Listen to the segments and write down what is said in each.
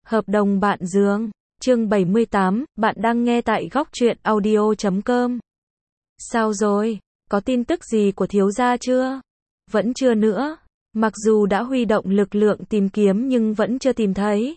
Hợp đồng bạn giường. Chương 78, bạn đang nghe tại góc truyện audio.com. Sao rồi? Có tin tức gì của thiếu gia chưa? Vẫn chưa nữa. Mặc dù đã huy động lực lượng tìm kiếm nhưng vẫn chưa tìm thấy.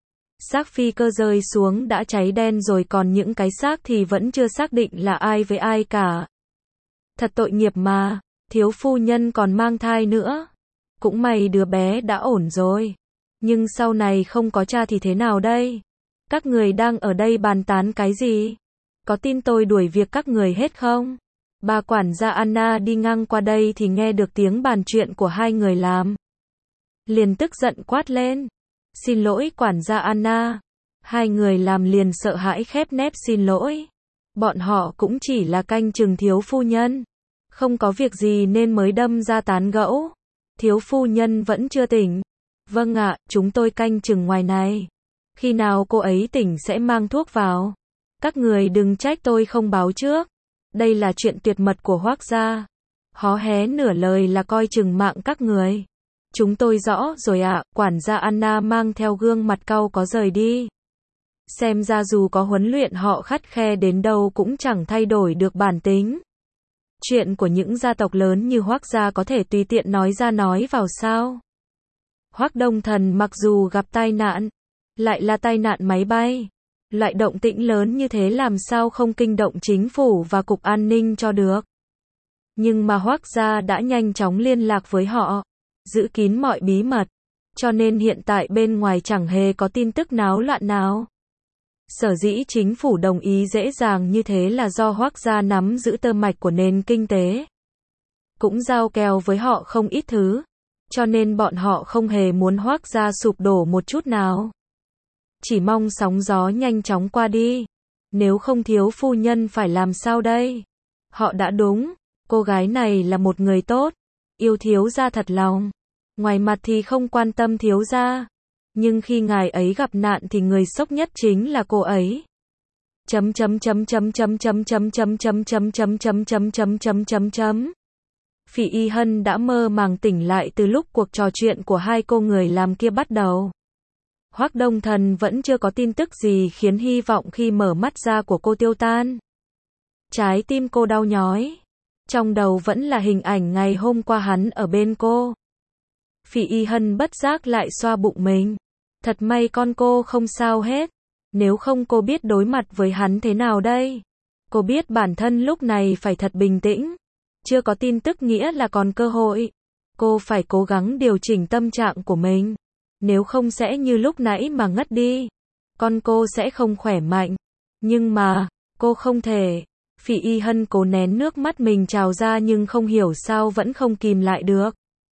Xác phi cơ rơi xuống đã cháy đen rồi, còn những cái xác thì vẫn chưa xác định là ai với ai cả. Thật tội nghiệp mà, thiếu phu nhân còn mang thai nữa. Cũng may đứa bé đã ổn rồi. Nhưng sau này không có cha thì thế nào đây? Các người đang ở đây bàn tán cái gì? Có tin tôi đuổi việc các người hết không? Bà quản gia Anna đi ngang qua đây thì nghe được tiếng bàn chuyện của hai người làm. Liền tức giận quát lên. Xin lỗi quản gia Anna. Hai người làm liền sợ hãi khép nép xin lỗi. Bọn họ cũng chỉ là canh chừng thiếu phu nhân. Không có việc gì nên mới đâm ra tán gẫu. Thiếu phu nhân vẫn chưa tỉnh. Vâng ạ, chúng tôi canh chừng ngoài này. Khi nào cô ấy tỉnh sẽ mang thuốc vào. Các người đừng trách tôi không báo trước. Đây là chuyện tuyệt mật của Hoác gia. Hó hé nửa lời là coi chừng mạng các người. Chúng tôi rõ rồi ạ. Quản gia Anna mang theo gương mặt cau có rời đi. Xem ra dù có huấn luyện họ khắt khe đến đâu cũng chẳng thay đổi được bản tính. Chuyện của những gia tộc lớn như Hoác gia có thể tùy tiện nói ra nói vào sao? Hoác Đông Thần mặc dù gặp tai nạn, lại là tai nạn máy bay, loại động tĩnh lớn như thế làm sao không kinh động chính phủ và cục an ninh cho được. Nhưng mà Hoác gia đã nhanh chóng liên lạc với họ, giữ kín mọi bí mật, cho nên hiện tại bên ngoài chẳng hề có tin tức náo loạn nào. Sở dĩ chính phủ đồng ý dễ dàng như thế là do Hoác gia nắm giữ tơ mạch của nền kinh tế. Cũng giao kèo với họ không ít thứ. Cho nên bọn họ không hề muốn Hoác gia sụp đổ một chút nào. Chỉ mong sóng gió nhanh chóng qua đi. Nếu không thiếu phu nhân phải làm sao đây? Họ đã đúng. Cô gái này là một người tốt. Yêu thiếu gia thật lòng. Ngoài mặt thì không quan tâm thiếu gia. Nhưng khi ngài ấy gặp nạn thì người sốc nhất chính là cô ấy. Phỉ Y Hân đã mơ màng tỉnh lại từ lúc cuộc trò chuyện của hai cô người làm kia bắt đầu. Hoác Đông Thần vẫn chưa có tin tức gì khiến hy vọng khi mở mắt ra của cô tiêu tan. Trái tim cô đau nhói. Trong đầu vẫn là hình ảnh ngày hôm qua hắn ở bên cô. Phỉ Y Hân bất giác lại xoa bụng mình. Thật may con cô không sao hết. Nếu không cô biết đối mặt với hắn thế nào đây? Cô biết bản thân lúc này phải thật bình tĩnh. Chưa có tin tức nghĩa là còn cơ hội. Cô phải cố gắng điều chỉnh tâm trạng của mình. Nếu không sẽ như lúc nãy mà ngất đi. Con cô sẽ không khỏe mạnh. Nhưng mà, cô không thể. Phỉ Y Hân cố nén nước mắt mình trào ra nhưng không hiểu sao vẫn không kìm lại được.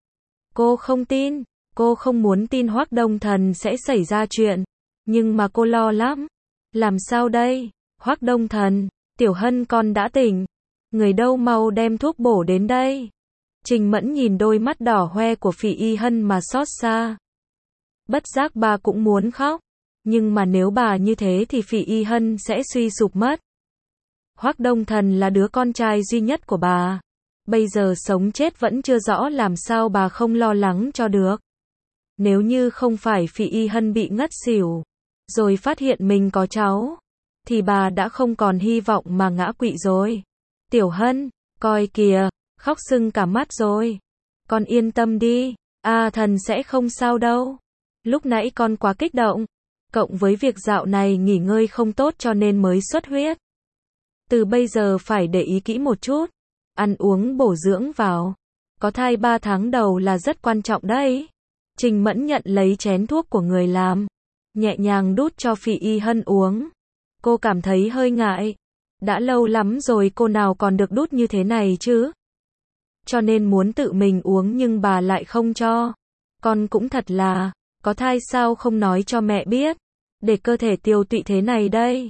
Cô không tin. Cô không muốn tin Hoác Đông Thần sẽ xảy ra chuyện. Nhưng mà cô lo lắm. Làm sao đây? Hoác Đông Thần, Tiểu Hân con đã tỉnh. Người đâu mau đem thuốc bổ đến đây. Trình Mẫn nhìn đôi mắt đỏ hoe của Phỉ Y Hân mà xót xa. Bất giác bà cũng muốn khóc. Nhưng mà nếu bà như thế thì Phỉ Y Hân sẽ suy sụp mất. Hoác Đông Thần là đứa con trai duy nhất của bà. Bây giờ sống chết vẫn chưa rõ, làm sao bà không lo lắng cho được. Nếu như không phải Phỉ Y Hân bị ngất xỉu, rồi phát hiện mình có cháu, thì bà đã không còn hy vọng mà ngã quỵ rồi. Tiểu Hân, coi kìa, khóc sưng cả mắt rồi. Con yên tâm đi, Thần sẽ không sao đâu. Lúc nãy con quá kích động, cộng với việc dạo này nghỉ ngơi không tốt cho nên mới xuất huyết. Từ bây giờ phải để ý kỹ một chút, ăn uống bổ dưỡng vào. Có thai 3 tháng đầu là rất quan trọng đấy. Trình Mẫn nhận lấy chén thuốc của người làm, nhẹ nhàng đút cho Phỉ Y Hân uống. Cô cảm thấy hơi ngại. Đã lâu lắm rồi cô nào còn được đút như thế này chứ. Cho nên muốn tự mình uống nhưng bà lại không cho. Con cũng thật là, có thai sao không nói cho mẹ biết. Để cơ thể tiều tụy thế này đây.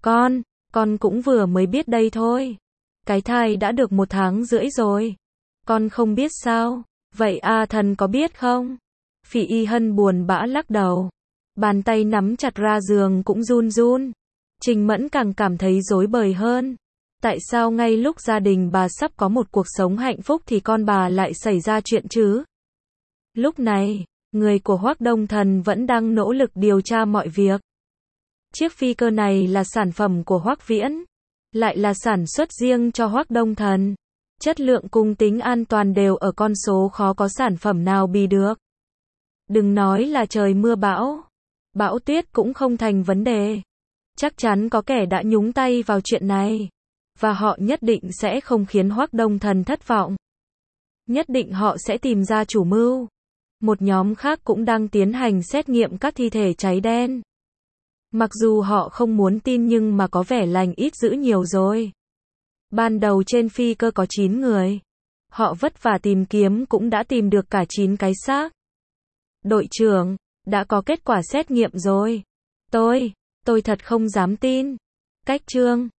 Con cũng vừa mới biết đây thôi. Cái thai đã được 1 tháng rưỡi rồi. Con không biết sao. Vậy Thần có biết không? Phỉ Y Hân buồn bã lắc đầu. Bàn tay nắm chặt ra giường cũng run run. Trình Mẫn càng cảm thấy rối bời hơn. Tại sao ngay lúc gia đình bà sắp có một cuộc sống hạnh phúc thì con bà lại xảy ra chuyện chứ? Lúc này, người của Hoắc Đông Thần vẫn đang nỗ lực điều tra mọi việc. Chiếc phi cơ này là sản phẩm của Hoắc Viễn, lại là sản xuất riêng cho Hoắc Đông Thần. Chất lượng cùng tính an toàn đều ở con số khó có sản phẩm nào bì được. Đừng nói là trời mưa bão, bão tuyết cũng không thành vấn đề. Chắc chắn có kẻ đã nhúng tay vào chuyện này, và họ nhất định sẽ không khiến Hoắc Đông Thần thất vọng. Nhất định họ sẽ tìm ra chủ mưu. Một nhóm khác cũng đang tiến hành xét nghiệm các thi thể cháy đen. Mặc dù họ không muốn tin nhưng mà có vẻ lành ít dữ nhiều rồi. Ban đầu trên phi cơ có 9 người. Họ vất vả tìm kiếm cũng đã tìm được cả 9 cái xác. Đội trưởng, đã có kết quả xét nghiệm rồi. Tôi thật không dám tin. Cách Trương